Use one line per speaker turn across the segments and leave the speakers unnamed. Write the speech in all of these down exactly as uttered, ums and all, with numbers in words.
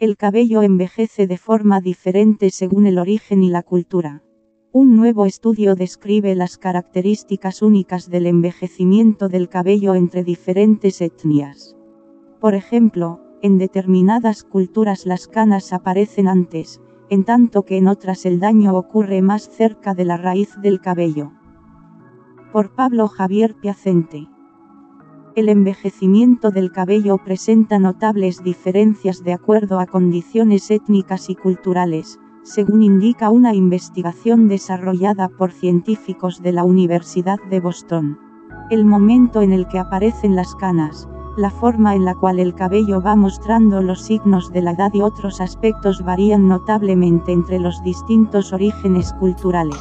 El cabello envejece de forma diferente según el origen y la cultura. Un nuevo estudio describe las características únicas del envejecimiento del cabello entre diferentes etnias. Por ejemplo, en determinadas culturas las canas aparecen antes, en tanto que en otras el daño ocurre más cerca de la raíz del cabello. Por Pablo Javier Piacente. El envejecimiento del cabello presenta notables diferencias de acuerdo a condiciones étnicas y culturales, según indica una investigación desarrollada por científicos de la Universidad de Boston. El momento en el que aparecen las canas, la forma en la cual el cabello va mostrando los signos de la edad y otros aspectos varían notablemente entre los distintos orígenes culturales.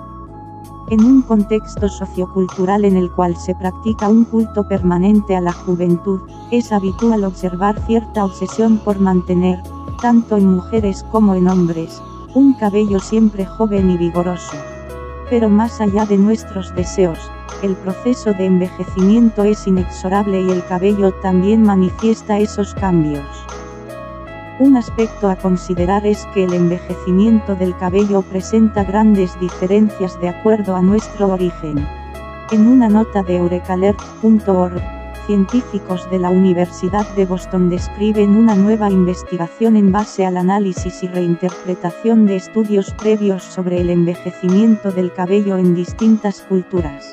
En un contexto sociocultural en el cual se practica un culto permanente a la juventud, es habitual observar cierta obsesión por mantener, tanto en mujeres como en hombres, un cabello siempre joven y vigoroso. Pero más allá de nuestros deseos, el proceso de envejecimiento es inexorable y el cabello también manifiesta esos cambios. Un aspecto a considerar es que el envejecimiento del cabello presenta grandes diferencias de acuerdo a nuestro origen. En una nota de eurekalert punto org, científicos de la Universidad de Boston describen una nueva investigación en base al análisis y reinterpretación de estudios previos sobre el envejecimiento del cabello en distintas culturas.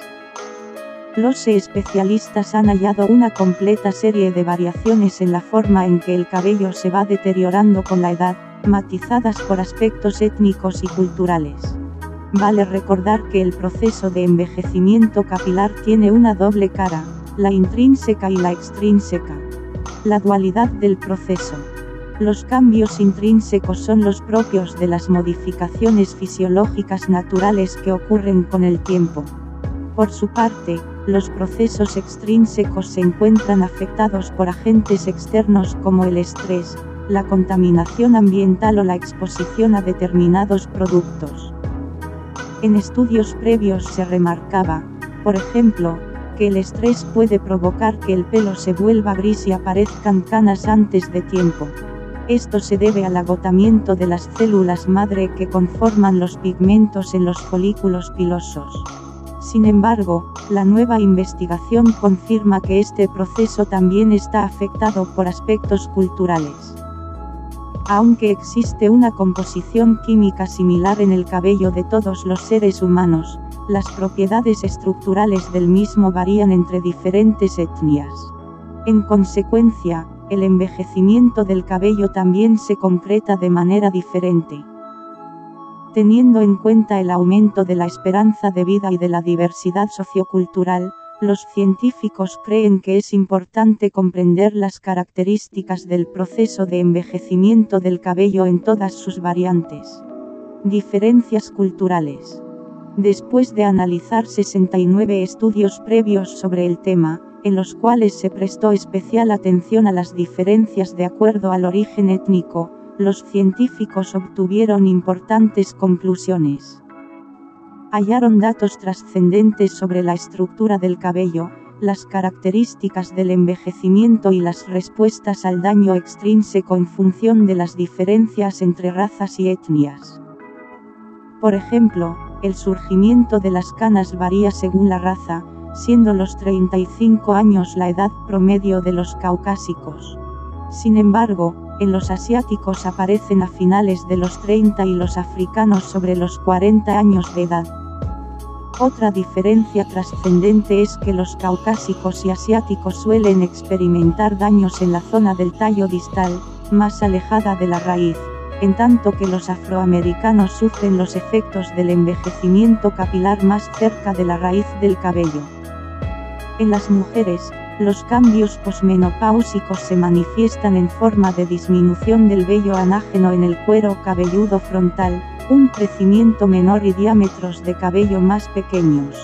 Los especialistas han hallado una completa serie de variaciones en la forma en que el cabello se va deteriorando con la edad, matizadas por aspectos étnicos y culturales. Vale recordar que el proceso de envejecimiento capilar tiene una doble cara, la intrínseca y la extrínseca. La dualidad del proceso. Los cambios intrínsecos son los propios de las modificaciones fisiológicas naturales que ocurren con el tiempo. Por su parte, los procesos extrínsecos se encuentran afectados por agentes externos como el estrés, la contaminación ambiental o la exposición a determinados productos. En estudios previos se remarcaba, por ejemplo, que el estrés puede provocar que el pelo se vuelva gris y aparezcan canas antes de tiempo. Esto se debe al agotamiento de las células madre que conforman los pigmentos en los folículos pilosos. Sin embargo, la nueva investigación confirma que este proceso también está afectado por aspectos culturales. Aunque existe una composición química similar en el cabello de todos los seres humanos, las propiedades estructurales del mismo varían entre diferentes etnias. En consecuencia, el envejecimiento del cabello también se concreta de manera diferente. Teniendo en cuenta el aumento de la esperanza de vida y de la diversidad sociocultural, los científicos creen que es importante comprender las características del proceso de envejecimiento del cabello en todas sus variantes. Diferencias culturales. Después de analizar sesenta y nueve estudios previos sobre el tema, en los cuales se prestó especial atención a las diferencias de acuerdo al origen étnico, los científicos obtuvieron importantes conclusiones. Hallaron datos trascendentes sobre la estructura del cabello, las características del envejecimiento y las respuestas al daño extrínseco en función de las diferencias entre razas y etnias. Por ejemplo, el surgimiento de las canas varía según la raza, siendo los treinta y cinco años la edad promedio de los caucásicos. Sin embargo, en los asiáticos aparecen a finales de los treinta y los africanos sobre los cuarenta años de edad. Otra diferencia trascendente es que los caucásicos y asiáticos suelen experimentar daños en la zona del tallo distal, más alejada de la raíz, en tanto que los afroamericanos sufren los efectos del envejecimiento capilar más cerca de la raíz del cabello. En las mujeres, los cambios posmenopáusicos se manifiestan en forma de disminución del vello anágeno en el cuero cabelludo frontal, un crecimiento menor y diámetros de cabello más pequeños.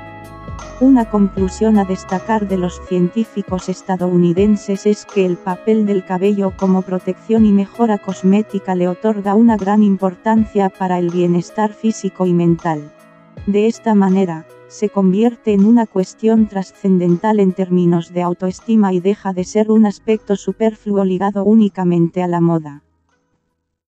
Una conclusión a destacar de los científicos estadounidenses es que el papel del cabello como protección y mejora cosmética le otorga una gran importancia para el bienestar físico y mental. De esta manera, se convierte en una cuestión trascendental en términos de autoestima y deja de ser un aspecto superfluo ligado únicamente a la moda.